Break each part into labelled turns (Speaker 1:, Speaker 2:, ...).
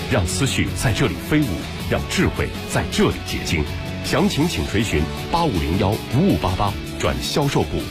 Speaker 1: 让思绪在这里飞舞，让智慧在这里结晶。详情请垂询8501-5588转销售部。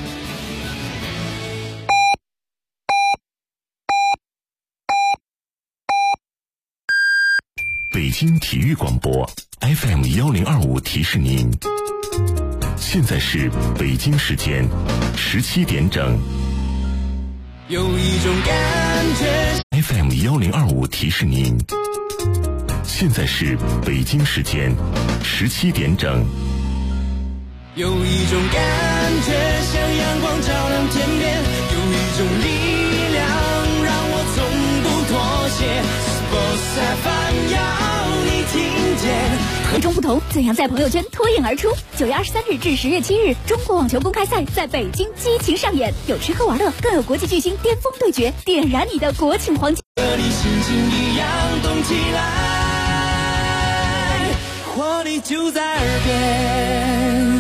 Speaker 2: 北京体育广播 FM1025提示您，现在是北京时间17点整。
Speaker 3: 有一种感觉
Speaker 2: FM1025提示您，现在是北京时间17点整。
Speaker 3: 有一种感觉像阳光照亮天边，有一种力量让我从不妥协。Sports FM 要你听见。
Speaker 4: 与众不同，怎样在朋友圈脱颖而出？9月23日至10月7日，中国网球公开赛在北京激情上演，有吃喝玩乐，更有国际巨星巅峰对决，点燃你的国庆黄金。
Speaker 3: 和你心情一样动起来，活力就在耳边。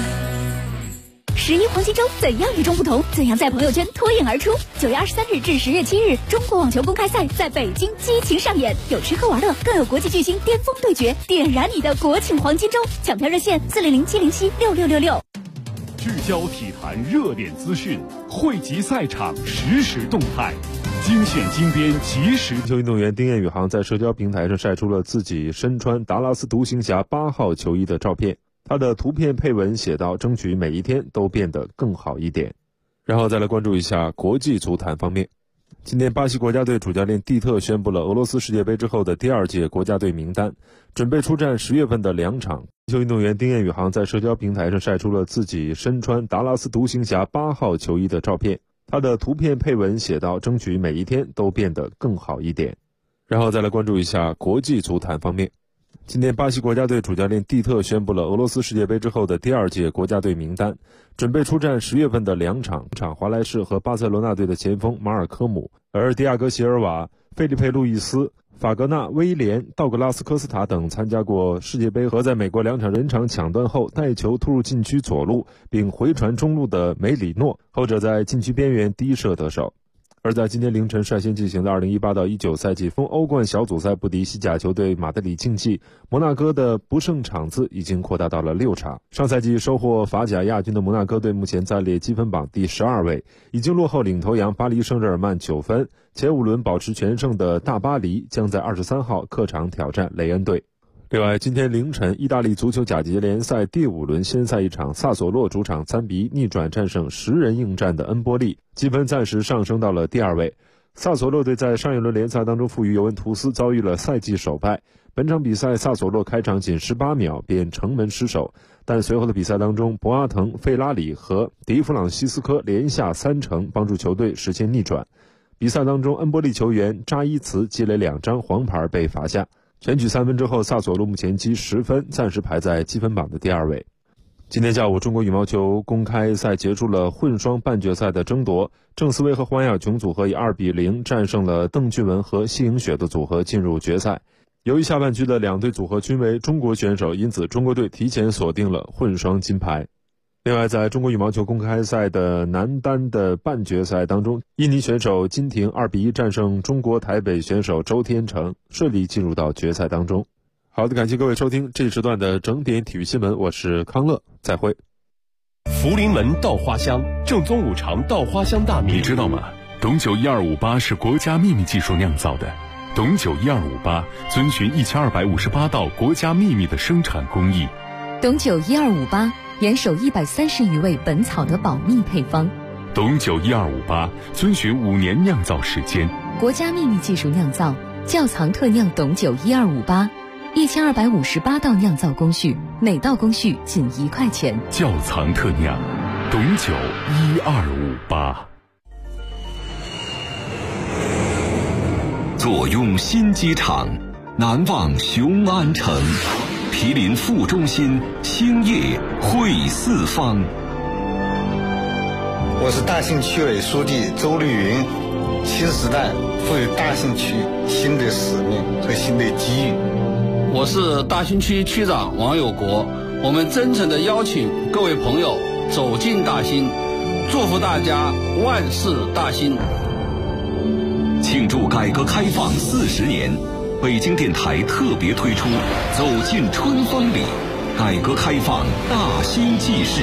Speaker 4: 11黄金周怎样与众不同？怎样在朋友圈脱颖而出？9月23日至10月7日，中国网球公开赛在北京激情上演，有吃喝玩乐，更有国际巨星巅峰对决，点燃你的国庆黄金周。抢票热线400-707-6666。
Speaker 5: 聚焦体坛热点资讯，汇集赛场实时动态，精选精编及时。
Speaker 6: 球运动员丁彦雨航在社交平台上晒出了自己身穿达拉斯独行侠8号球衣的照片。他的图片配文写道：争取每一天都变得更好一点。然后再来关注一下国际足坛方面。今天巴西国家队主教练蒂特宣布了俄罗斯世界杯之后的第2届国家队名单，准备出战10月份的2场。球运动员丁彦雨航在社交平台上晒出了自己身穿达拉斯独行侠8号球衣的照片。他的图片配文写道：争取每一天都变得更好一点。然后再来关注一下国际足坛方面。今天巴西国家队主教练蒂特宣布了俄罗斯世界杯之后的第2届国家队名单，准备出战10月份的2场，华莱士和巴塞罗那队的前锋马尔科姆，而迪亚戈席尔瓦、费利佩路易斯、法格纳、威廉、道格拉斯科斯塔等参加过世界杯和在美国2场人场抢断后带球突入禁区左路并回传中路的梅里诺，后者在禁区边缘低射得手。而在今天凌晨率先进行的2018-19赛季欧冠小组赛不敌西甲球队马德里竞技，摩纳哥的不胜场次已经扩大到了6场。上赛季收获法甲亚军的摩纳哥队目前暂列积分榜第12位，已经落后领头羊巴黎圣日耳曼9分。前5轮保持全胜的大巴黎将在23号客场挑战雷恩队。另外，今天凌晨，意大利足球甲级联赛第5轮先赛一场，萨索洛主场3-1逆转战胜10人应战的恩波利，积分暂时上升到了第2位。萨索洛队在上一轮联赛当中负于尤文图斯，遭遇了赛季首败。本场比赛萨索洛开场仅18秒便城门失守，但随后的比赛当中，博阿滕、费拉里和迪弗朗西斯科连下3城，帮助球队实现逆转。比赛当中，恩波利球员扎伊茨积累2张黄牌被罚下。全取3分之后，萨索洛目前积10分，暂时排在积分榜的第2位。今天下午，中国羽毛球公开赛结束了混双半决赛的争夺，郑思维和黄雅琼组合以2-0战胜了邓俊文和谢颖雪的组合，进入决赛。由于下半区的2队组合均为中国选手，因此中国队提前锁定了混双金牌。另外，在中国羽毛球公开赛的男单的半决赛当中，印尼选手金廷2-1战胜中国台北选手周天成，顺利进入到决赛当中。好的，感谢各位收听这一时段的整点体育新闻，我是康乐，再会。
Speaker 1: 福临门稻花香，正宗五常稻花香大米，
Speaker 2: 你知道吗？董酒1258是国家秘密技术酿造的，董酒1258遵循1258道国家秘密的生产工艺。
Speaker 7: 董酒1258严守130余味本草的保密配方。
Speaker 2: 董酒1258遵循5年酿造时间，
Speaker 7: 国家秘密技术酿造，窖藏特酿董酒1258，1258道酿造工序，每道工序仅1块钱。
Speaker 2: 窖藏特酿，董酒1258。
Speaker 8: 坐拥新机场，难忘雄安城。毗邻副中心，兴业汇四方。
Speaker 9: 我是大兴区委书记周绿云。新时代赋予大兴区新的使命和新的机遇。
Speaker 10: 我是大兴区区长王有国。我们真诚地邀请各位朋友走进大兴，祝福大家万事大兴。
Speaker 8: 庆祝改革开放40年， 北京电台特别推出《走进春风里》，改革开放大兴纪事。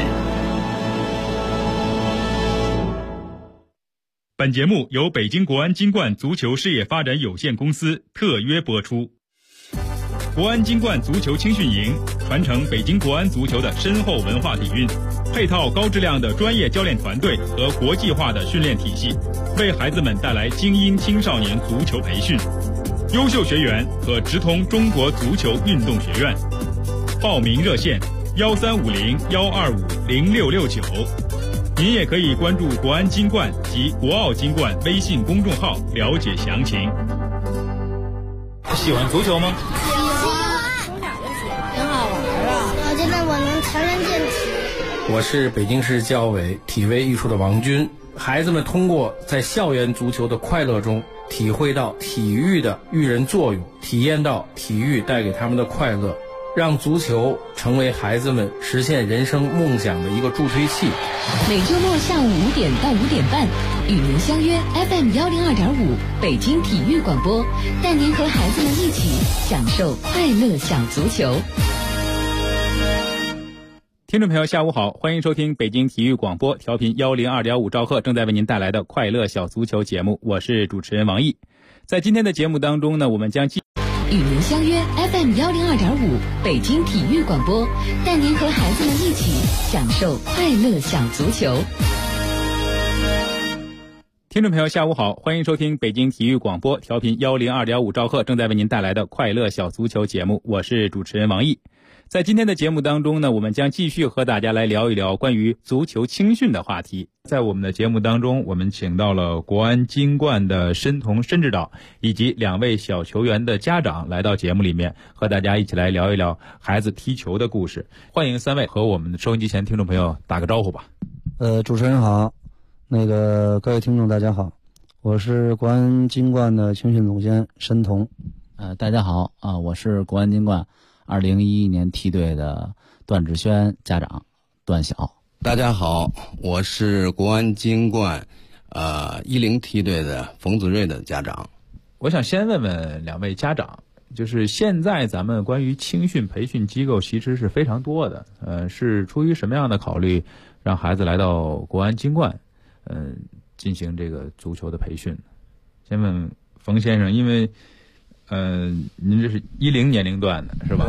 Speaker 11: 本节目由北京国安金冠足球事业发展有限公司特约播出。国安金冠足球青训营传承北京国安足球的深厚文化底蕴，配套高质量的专业教练团队和国际化的训练体系，为孩子们带来精英青少年足球培训。优秀学员可直通中国足球运动学院。报名热线1350-125-0669。您也可以关注国安金冠及国奥金冠微信公众号了解详情。喜欢足球吗？
Speaker 12: 喜欢，从小就喜欢，挺好玩啊！我觉得我能强身健体。
Speaker 13: 我是北京市教委体卫艺术的王军。孩子们通过在校园足球的快乐中，体会到体育的育人作用，体验到体育带给他们的快乐，让足球成为孩子们实现人生梦想的一个助推器。
Speaker 7: 每周末下午5点到5点半，与您相约 FM102.5北京体育广播，带您和孩子们一起享受快乐小足球。
Speaker 11: 听众朋友下午好，欢迎收听北京体育广播调频102.5兆赫正在为您带来的快乐小足球节目，我是主持人王毅。在今天的节目当中呢，我们将
Speaker 7: 与您相约 FM102.5北京体育广播，带您和孩子们一起享受快乐小足球。
Speaker 11: 听众朋友下午好，欢迎收听北京体育广播调频102.5兆赫正在为您带来的快乐小足球节目，我是主持人王毅。在今天的节目当中呢，我们将继续和大家来聊一聊关于足球青训的话题。在我们的节目当中，我们请到了国安金冠的申童申指导以及2位小球员的家长来到节目里面，和大家一起来聊一聊孩子踢球的故事。欢迎3位和我们的收音机前听众朋友打个招呼吧。
Speaker 14: 主持人好，各位听众大家好，我是国安金冠的青训总监申童。
Speaker 15: 大家好啊，我是国安金冠2011年梯队的段志轩家长段晓。
Speaker 16: 大家好，我是国安金冠10梯队的冯子睿的家长。
Speaker 11: 我想先问问2位家长，就是现在咱们关于青训培训机构其实是非常多的，是出于什么样的考虑让孩子来到国安金冠进行这个足球的培训？先问冯先生，因为您这是10年龄段的是吧？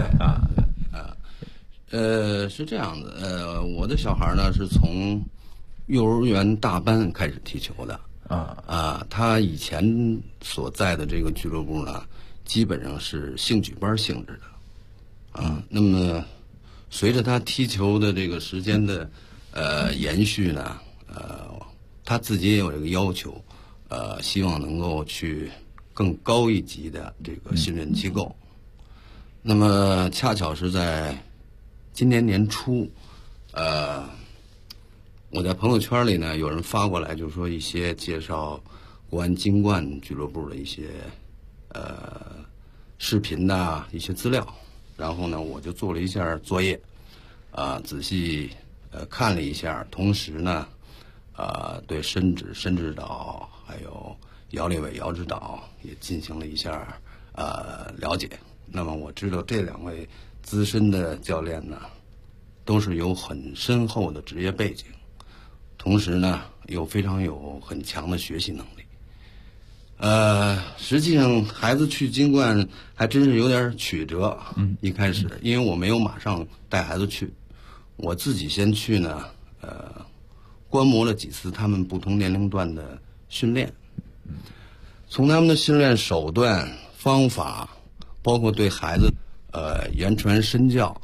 Speaker 16: 是这样的，我的小孩呢是从幼儿园大班开始踢球的他以前所在的这个俱乐部呢，基本上是兴趣班性质的那么随着他踢球的这个时间的延续呢，他自己也有这个要求，希望能够去更高一级的这个训练机构。那么恰巧是在今年年初，我在朋友圈里呢，有人发过来，就是说一些介绍国安金冠俱乐部的一些视频呐，一些资料。然后呢，我就做了一下作业，仔细看了一下，同时呢，对申指导还有姚立伟姚指导也进行了一下了解。那么我知道这2位资深的教练呢，都是有很深厚的职业背景，同时呢又非常有很强的学习能力。实际上孩子去金冠还真是有点曲折。一开始因为我没有马上带孩子去，我自己先去呢，观摩了几次他们不同年龄段的训练，从他们的训练手段方法，包括对孩子言传身教，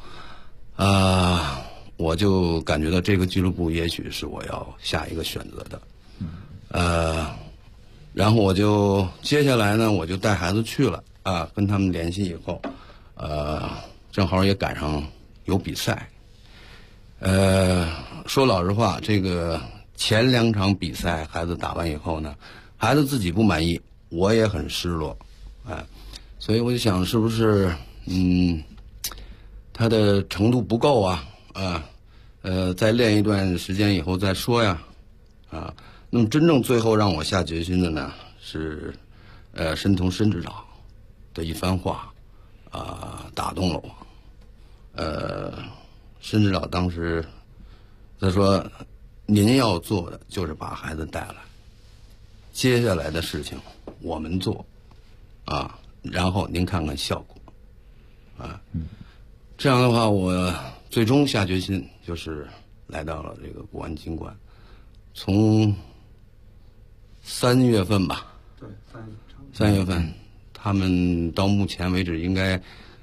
Speaker 16: 我就感觉到这个俱乐部也许是我要下一个选择的。然后我就接下来呢，我就带孩子去了跟他们联系以后，正好也赶上有比赛。说老实话，这个前2场比赛孩子打完以后呢，孩子自己不满意，我也很失落，所以我就想是不是他的程度不够再练一段时间以后再说呀。那么真正最后让我下决心的呢是申童申指导， 的一番话打动了我。申指导当时他说：“您要做的就是把孩子带来，接下来的事情我们做然后您看看效果这样的话，我最终下决心，就是来到了这个国安经管。从3月份吧，
Speaker 9: 对
Speaker 16: ，3月份，他们到目前为止应该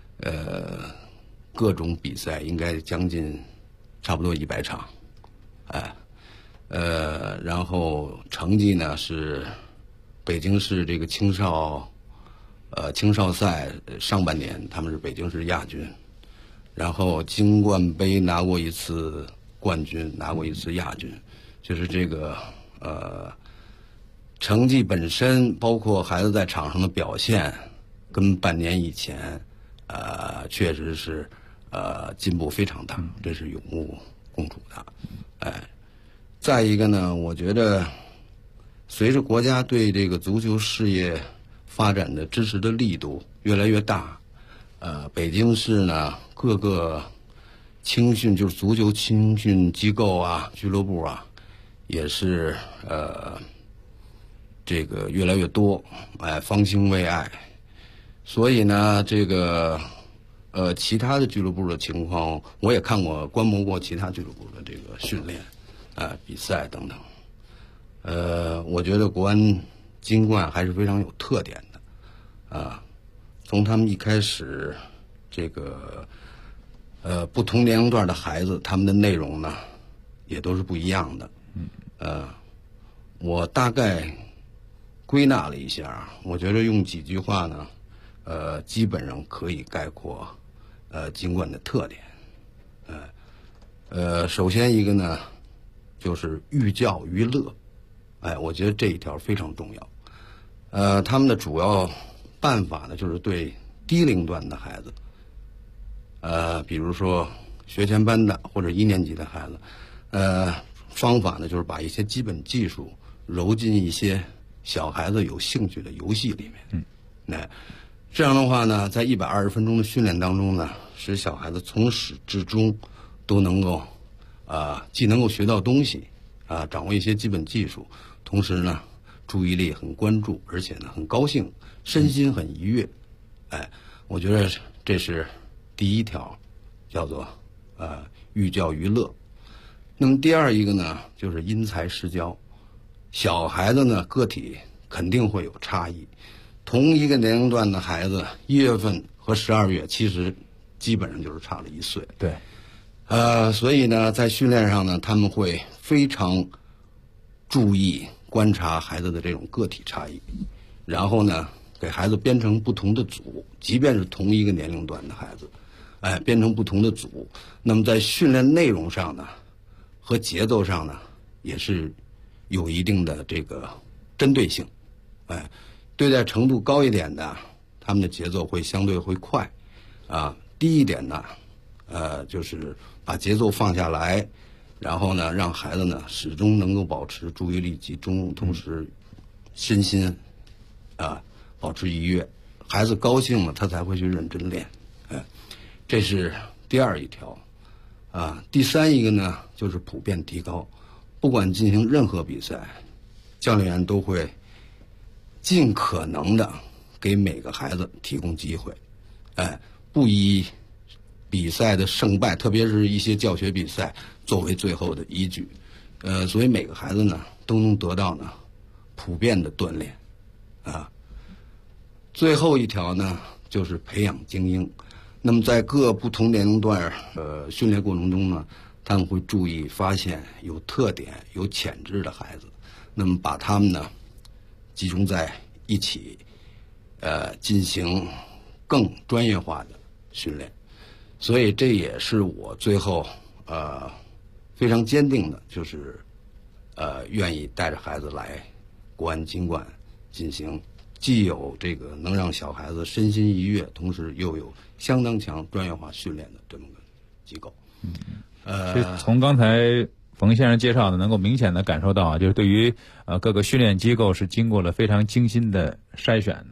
Speaker 16: 各种比赛应该将近差不多100场，然后成绩呢是北京市这个青少赛上半年他们是北京市亚军，然后京冠杯拿过一次冠军，拿过一次亚军，就是这个成绩本身，包括孩子在场上的表现，跟半年以前确实是进步非常大，这是有目共睹的。再一个呢，我觉得随着国家对这个足球事业发展的支持的力度越来越大，北京市呢各个青训就是足球青训机构俱乐部也是这个越来越多，方兴未艾。所以呢，这个其他的俱乐部的情况，我也看过观摩过其他俱乐部的这个训练比赛等等。我觉得国安经冠还是非常有特点的从他们一开始这个不同年龄段的孩子，他们的内容呢也都是不一样的。我大概归纳了一下，我觉得用几句话呢基本上可以概括经冠的特点。首先一个呢就是寓教于乐，我觉得这一条非常重要。他们的主要办法呢就是对低龄段的孩子，比如说学前班的或者1年级的孩子，方法呢就是把一些基本技术揉进一些小孩子有兴趣的游戏里面。这样的话呢，在120分钟的训练当中呢，使小孩子从始至终都能够既能够学到东西掌握一些基本技术，同时呢注意力很关注，而且呢很高兴，身心很愉悦。我觉得这是第一条，叫做寓教于乐。那么第二一个呢就是因材施教。小孩子呢个体肯定会有差异，同一个年龄段的孩子1月份和12月其实基本上就是差了1岁。
Speaker 11: 对，
Speaker 16: 所以呢在训练上呢他们会非常注意观察孩子的这种个体差异，然后呢给孩子编成不同的组，即便是同一个年龄段的孩子编成不同的组，那么在训练内容上呢和节奏上呢也是有一定的这个针对性。对待程度高一点的，他们的节奏会相对会快低一点的就是把节奏放下来，然后呢让孩子呢始终能够保持注意力集中，同时身心保持愉悦，孩子高兴了他才会去认真练。这是第二一条。第三一个呢就是普遍提高，不管进行任何比赛，教练员都会尽可能的给每个孩子提供机会，不以比赛的胜败，特别是一些教学比赛作为最后的依据。所以每个孩子呢都能得到呢普遍的锻炼。最后一条呢就是培养精英。那么在各不同年龄段训练过程中呢，他们会注意发现有特点有潜质的孩子，那么把他们呢集中在一起进行更专业化的训练。所以这也是我最后非常坚定的，就是愿意带着孩子来国安经冠进行既有这个能让小孩子身心愉悦，同时又有相当强专业化训练的这么个机构。
Speaker 11: 从刚才冯先生介绍的，能够明显的感受到就是对于各个训练机构是经过了非常精心的筛选的，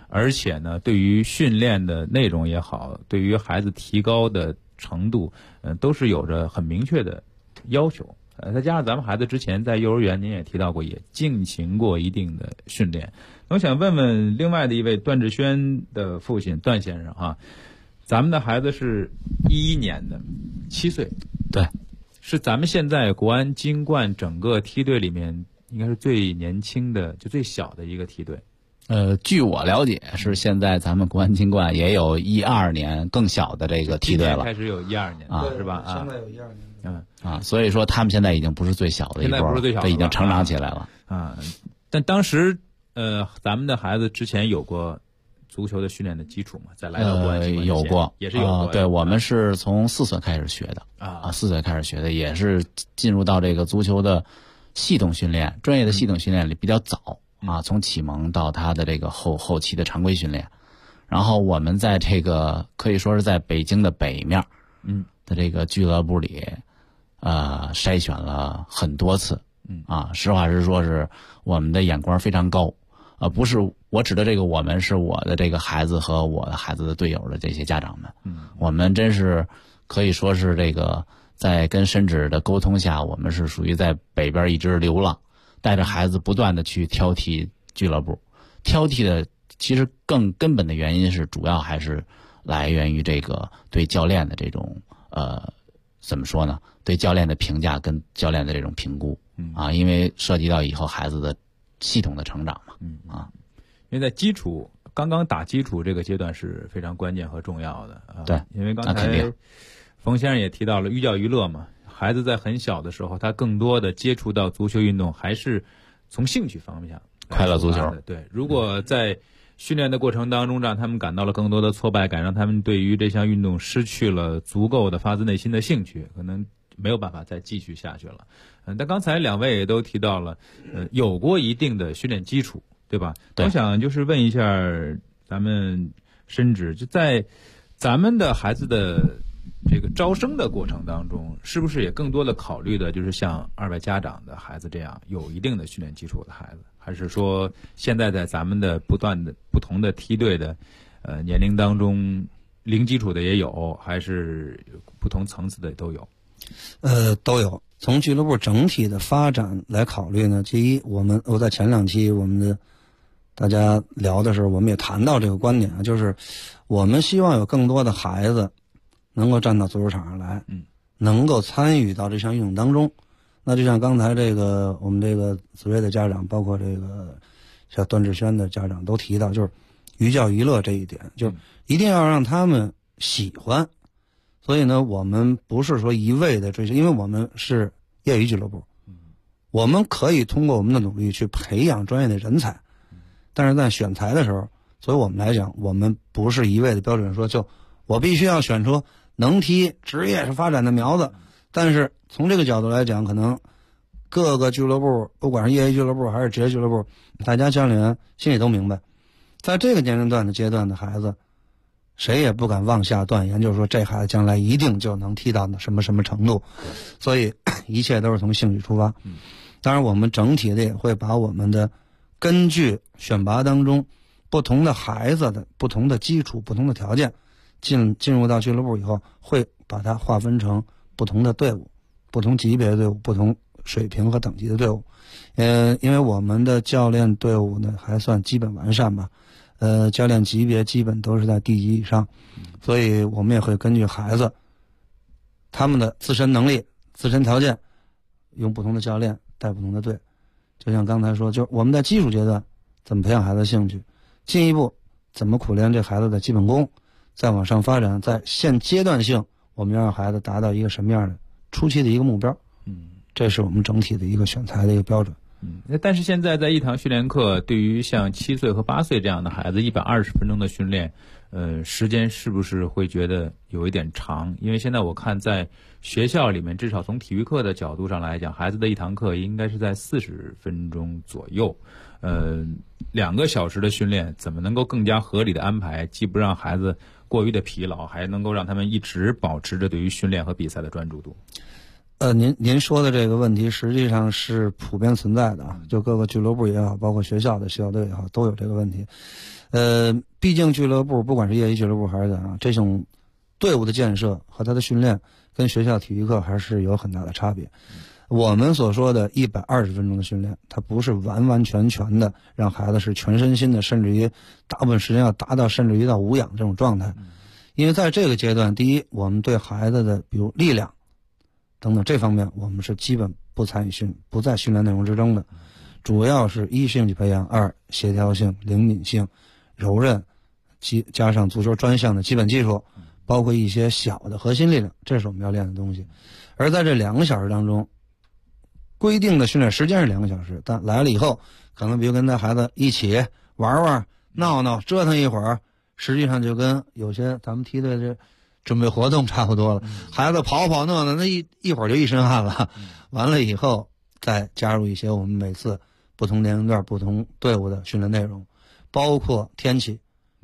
Speaker 11: 而且呢，对于训练的内容也好，对于孩子提高的程度，都是有着很明确的要求。再加上咱们孩子之前在幼儿园，您也提到过，也进行过一定的训练。我想问问另外的一位段志轩的父亲段先生哈，咱们的孩子是11年的，7岁，
Speaker 15: 对，
Speaker 11: 是咱们现在国安金冠整个梯队里面应该是最年轻的，就最小的一个梯队。
Speaker 15: 据我了解，是现在咱们国安金冠也有12年更小的这个梯队了，
Speaker 11: 开始有12年
Speaker 15: 啊，
Speaker 11: 是吧？
Speaker 14: 现在有12年，
Speaker 15: 所以说他们现在已经不是最小的一波了，
Speaker 11: 现在不是最小的，
Speaker 15: 已经成长起来了
Speaker 11: 啊。但当时咱们的孩子之前有过足球的训练的基础嘛？在来到国安金冠
Speaker 15: 有过，
Speaker 11: 也是有过。
Speaker 15: 对，我们是从4岁开始学的4岁开始学的，也是进入到这个足球的系统训练、专业的系统训练里比较早。从启蒙到他的这个后期的常规训练，然后我们在这个可以说是在北京的北面，的这个俱乐部里，筛选了很多次，实话实说，是我们的眼光非常高，不是我指的这个我们是我的这个孩子和我的孩子的队友的这些家长们，我们真是可以说是这个在跟申指的沟通下，我们是属于在北边一直流浪。带着孩子不断的去挑剔俱乐部，挑剔的其实更根本的原因是主要还是来源于这个对教练的这种怎么说呢？对教练的评价跟教练的这种评估因为涉及到以后孩子的系统的成长嘛，
Speaker 11: 因为在刚刚打基础这个阶段是非常关键和重要的
Speaker 15: 对，
Speaker 11: 因为刚才冯先生也提到了寓教于乐嘛。孩子在很小的时候，他更多的接触到足球运动，还是从兴趣方面
Speaker 15: 快乐足球。
Speaker 11: 对，如果在训练的过程当中，让他们感到了更多的挫败感，让他们对于这项运动失去了足够的发自内心的兴趣，可能没有办法再继续下去了。但刚才两位也都提到了，有过一定的训练基础，对吧？
Speaker 15: 对。
Speaker 11: 我想就是问一下咱们申指，就在咱们的孩子的这个招生的过程当中，是不是也更多的考虑的就是像2位家长的孩子这样有一定的训练基础的孩子，还是说现在在咱们的不同的梯队的年龄当中，零基础的也有，还是不同层次的都有？
Speaker 14: 都有。从俱乐部整体的发展来考虑呢，第一，我在前2期我们的大家聊的时候，我们也谈到这个观点就是我们希望有更多的孩子能够站到足球场上来，能够参与到这项运动当中。那就像刚才我们这个子睿的家长，包括这个像段志轩的家长都提到，就是寓教于乐这一点，就一定要让他们喜欢。所以呢，我们不是说一味的追求，因为我们是业余俱乐部，我们可以通过我们的努力去培养专业的人才，但是在选材的时候，所以我们来讲，我们不是一味的标准说就我必须要选出能踢职业是发展的苗子。但是从这个角度来讲，可能各个俱乐部，不管是业余俱乐部还是职业俱乐部，大家教练员心里都明白，在这个年龄段的阶段的孩子，谁也不敢妄下断言，就是说这孩子将来一定就能踢到什么什么程度。所以一切都是从兴趣出发。当然我们整体的也会把我们的根据选拔当中不同的孩子的不同的基础、不同的条件进入到俱乐部以后，会把它划分成不同的队伍、不同级别的队伍、不同水平和等级的队伍。因为我们的教练队伍呢还算基本完善吧，教练级别基本都是在D级以上，所以我们也会根据孩子他们的自身能力、自身条件，用不同的教练带不同的队。就像刚才说，就我们在基础阶段怎么培养孩子的兴趣，进一步怎么苦练这孩子的基本功，再往上发展，在现阶段性我们要让孩子达到一个什么样的初期的一个目标。这是我们整体的一个选材的一个标准。
Speaker 11: 但是现在在一堂训练课，对于像7岁和8岁这样的孩子，120分钟的训练，时间是不是会觉得有一点长？因为现在我看在学校里面，至少从体育课的角度上来讲，孩子的一堂课应该是在40分钟左右。2个小时的训练，怎么能够更加合理的安排，既不让孩子过于的疲劳，还能够让他们一直保持着对于训练和比赛的专注度？
Speaker 14: 您说的这个问题实际上是普遍存在的啊，就各个俱乐部也好，包括学校的校队也好，都有这个问题。毕竟俱乐部不管是业余俱乐部还是怎样，这种队伍的建设和他的训练跟学校体育课还是有很大的差别。我们所说的120分钟的训练，它不是完完全全的让孩子是全身心的，甚至于大部分时间要达到甚至于到无氧这种状态。因为在这个阶段，第一，我们对孩子的比如力量等等这方面，我们是基本不在训练内容之中的，主要是一兴趣培养，二协调性、灵敏性、柔韧，加上足球专项的基本技术，包括一些小的核心力量，这是我们要练的东西。而在这2个小时当中，规定的训练时间是2个小时，但来了以后，可能比如跟带孩子一起玩玩、闹闹、折腾一会儿，实际上就跟有些咱们梯队这准备活动差不多了。孩子跑跑闹闹，那一会儿就一身汗了。完了以后，再加入一些我们每次不同年龄段、不同队伍的训练内容，包括天气。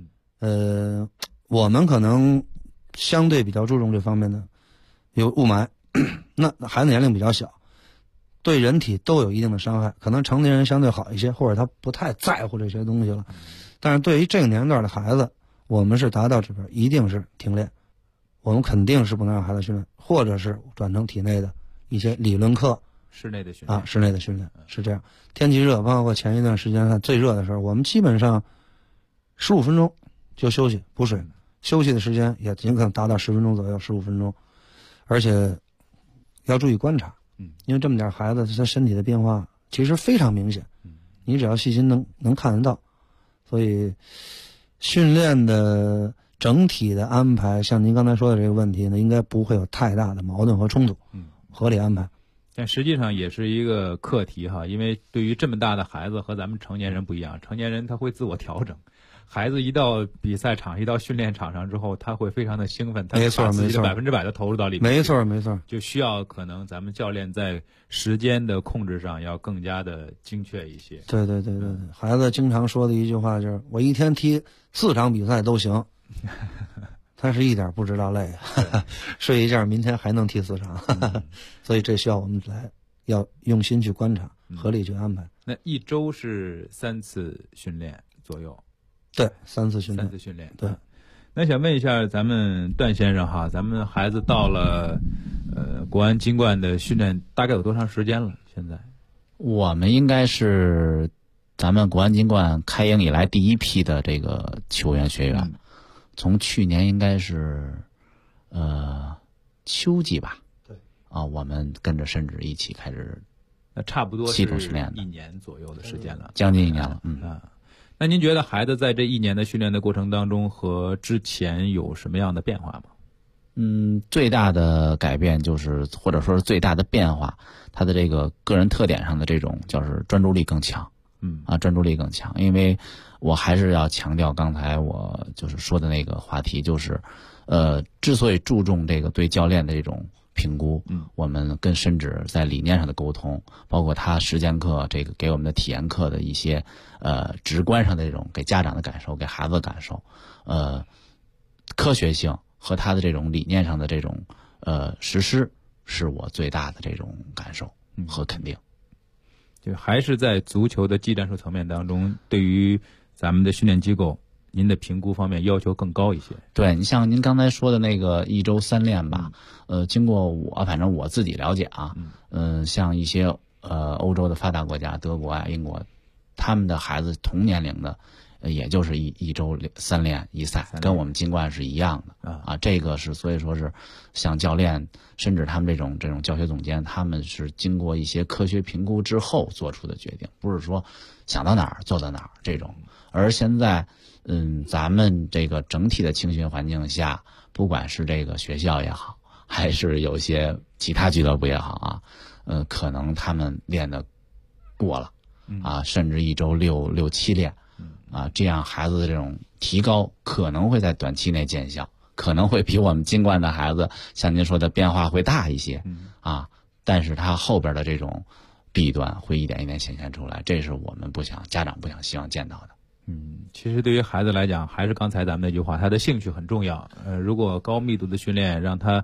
Speaker 14: 我们可能相对比较注重这方面的，有雾霾，那孩子年龄比较小，对人体都有一定的伤害。可能成年人相对好一些，或者他不太在乎这些东西了。但是对于这个年龄段的孩子，我们是达到这边一定是停练，我们肯定是不能让孩子训练，或者是转成体内的一些理论课，
Speaker 11: 室内的训练
Speaker 14: 室内的训练是这样。天气热，包括前一段时间看最热的时候，我们基本上15分钟就休息补水，休息的时间也尽可能达到10分钟左右，15分钟，而且要注意观察，因为这么点孩子他身体的变化其实非常明显，你只要细心能看得到。所以训练的整体的安排，像您刚才说的这个问题呢，应该不会有太大的矛盾和冲突，合理安排。
Speaker 11: 但实际上也是一个课题哈，因为对于这么大的孩子和咱们成年人不一样，成年人他会自我调整，孩子一到比赛场、一到训练场上之后，他会非常的兴奋，他把自己的100%的投入到里面。
Speaker 14: 没错，没错，
Speaker 11: 就需要可能咱们教练在时间的控制上要更加的精确一些。
Speaker 14: 对，孩子经常说的一句话就是：我一天踢4场比赛都行。他是一点不知道累，睡一觉明天还能踢4场，所以这需要我们要用心去观察，合理去安排。
Speaker 11: 那一周是3次训练左右？
Speaker 14: 对，3次训练。对。
Speaker 11: 那想问一下咱们段先生哈，咱们孩子到了国安金冠的训练大概有多长时间了？现在
Speaker 15: 我们应该是咱们国安金冠开营以来第一批的这个球员学员。从去年应该是秋季吧，
Speaker 14: 对
Speaker 15: 啊，我们跟着申指一起开始，
Speaker 11: 那差不多
Speaker 15: 系统训练
Speaker 11: 1年左右的时间了，
Speaker 15: 将近1年了。
Speaker 11: 那您觉得孩子在这1年的训练的过程当中和之前有什么样的变化吗？
Speaker 15: 最大的改变就是或者说是最大的变化，他的这个个人特点上的这种就是专注力更强。专注力更强，因为我还是要强调刚才我就是说的那个话题，就是之所以注重这个对教练的这种评估，我们跟申指在理念上的沟通，包括他实践课这个给我们的体验课的一些直观上的这种给家长的感受，给孩子的感受，科学性和他的这种理念上的这种实施，是我最大的这种感受和肯定。
Speaker 11: 就还是在足球的技战术层面当中，对于咱们的训练机构，您的评估方面要求更高一些。
Speaker 15: 对，你像您刚才说的那个1周3练吧，经过反正我自己了解啊，像一些欧洲的发达国家，德国啊、英国，他们的孩子同年龄的，也就是一周3练1赛，跟我们金冠是一样的啊。这个是所以说是像教练甚至他们这种教学总监，他们是经过一些科学评估之后做出的决定，不是说想到哪儿做到哪儿这种。而现在咱们这个整体的青训环境下，不管是这个学校也好，还是有些其他俱乐部也好啊，可能他们练得过了啊，甚至1周6、7练。这样孩子的这种提高可能会在短期内见效，可能会比我们金冠的孩子像您说的变化会大一些但是他后边的这种弊端会一点一点显现出来，这是我们家长不想希望见到的。
Speaker 11: 其实对于孩子来讲，还是刚才咱们那句话，他的兴趣很重要。如果高密度的训练让他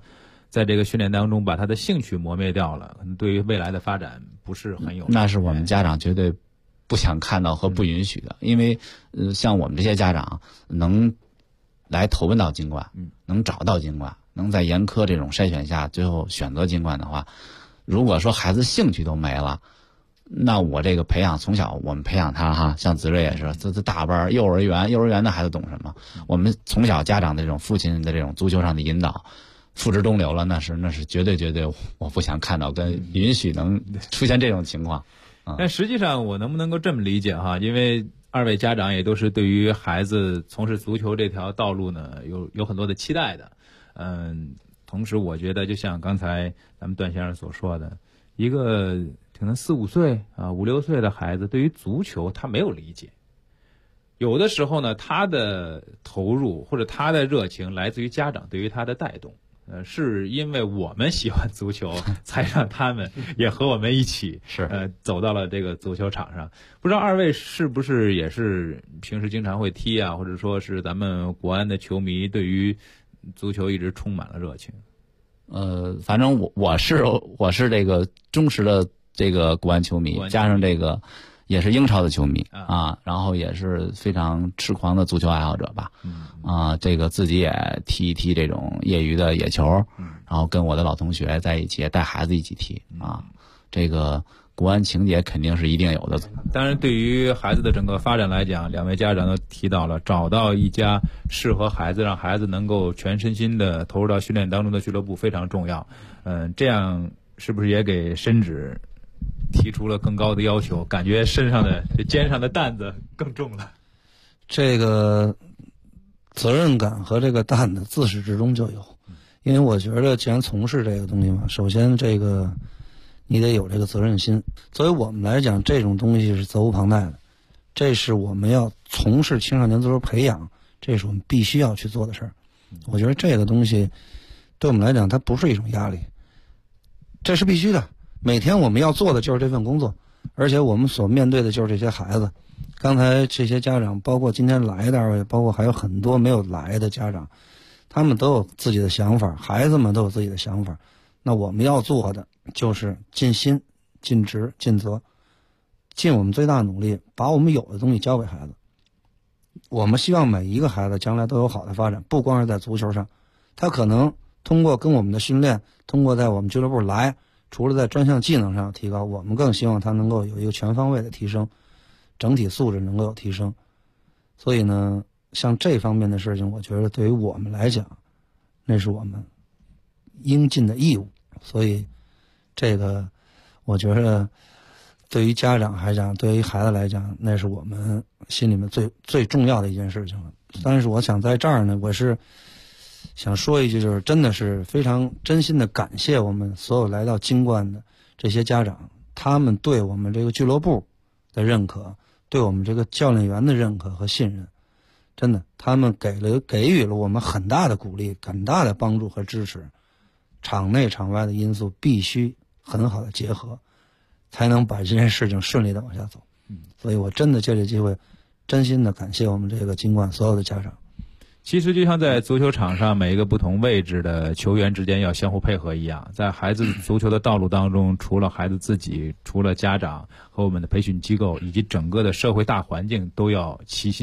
Speaker 11: 在这个训练当中把他的兴趣磨灭掉了，可能对于未来的发展不是很有。
Speaker 15: 那是我们家长绝对不想看到和不允许的，因为像我们这些家长能来投奔到京冠，能找到京冠，能在严苛这种筛选下最后选择京冠的话，如果说孩子兴趣都没了，那我这个培养从小我们培养他哈，像子睿也是，这大班幼儿园的孩子懂什么？我们从小家长的这种父亲的这种足球上的引导，付之东流了，那是绝对我不想看到跟允许能出现这种情况。
Speaker 11: 但实际上我能不能够这么理解哈？因为二位家长也都是对于孩子从事足球这条道路呢有很多的期待的。同时我觉得就像刚才咱们段先生所说的，一个可能4、5岁啊5、6岁的孩子对于足球他没有理解，有的时候呢他的投入或者他的热情来自于家长对于他的带动。是因为我们喜欢足球，才让他们也和我们一起走到了这个足球场上。不知道二位是不是也是平时经常会踢啊，或者说是咱们国安的球迷对于足球一直充满了热情？
Speaker 15: 反正我是这个忠实的这个国安球迷，加上这个也是英超的球迷啊，然后也是非常痴狂的足球爱好者吧。这个自己也踢一踢这种业余的野球，然后跟我的老同学在一起，带孩子一起踢啊。这个国安情节肯定是一定有的。
Speaker 11: 当然，对于孩子的整个发展来讲，两位家长都提到了，找到一家适合孩子，让孩子能够全身心的投入到训练当中的俱乐部非常重要。这样是不是也给申指提出了更高的要求？感觉肩上的担子更重了。
Speaker 14: 这个责任感和这个担子自始至终就有，因为我觉得既然从事这个东西嘛，首先这个你得有这个责任心。作为我们来讲，这种东西是责无旁贷的，这是我们要从事青少年足球培养，这是我们必须要去做的事儿。我觉得这个东西对我们来讲，它不是一种压力，这是必须的。每天我们要做的就是这份工作，而且我们所面对的就是这些孩子。刚才这些家长，包括今天来的二位，包括还有很多没有来的家长，他们都有自己的想法，孩子们都有自己的想法。那我们要做的就是尽心、尽职、尽责，尽我们最大的努力，把我们有的东西教给孩子。我们希望每一个孩子将来都有好的发展，不光是在足球上，他可能通过跟我们的训练，通过在我们俱乐部来，除了在专项技能上提高，我们更希望他能够有一个全方位的提升，整体素质能够有提升。所以呢，像这方面的事情，我觉得对于我们来讲，那是我们应尽的义务。所以这个我觉得对于家长来讲，对于孩子来讲，那是我们心里面最重要的一件事情了。但是我想在这儿呢，我是想说一句，就是真的是非常真心的感谢我们所有来到京冠的这些家长，他们对我们这个俱乐部的认可，对我们这个教练员的认可和信任，真的他们给予了我们很大的鼓励，很大的帮助和支持。场内场外的因素必须很好的结合，才能把这件事情顺利的往下走。所以我真的借这机会真心的感谢我们这个京冠所有的家长。
Speaker 11: 其实就像在足球场上每一个不同位置的球员之间要相互配合一样，在孩子足球的道路当中，除了孩子自己，除了家长和我们的培训机构以及整个的社会大环境都要齐心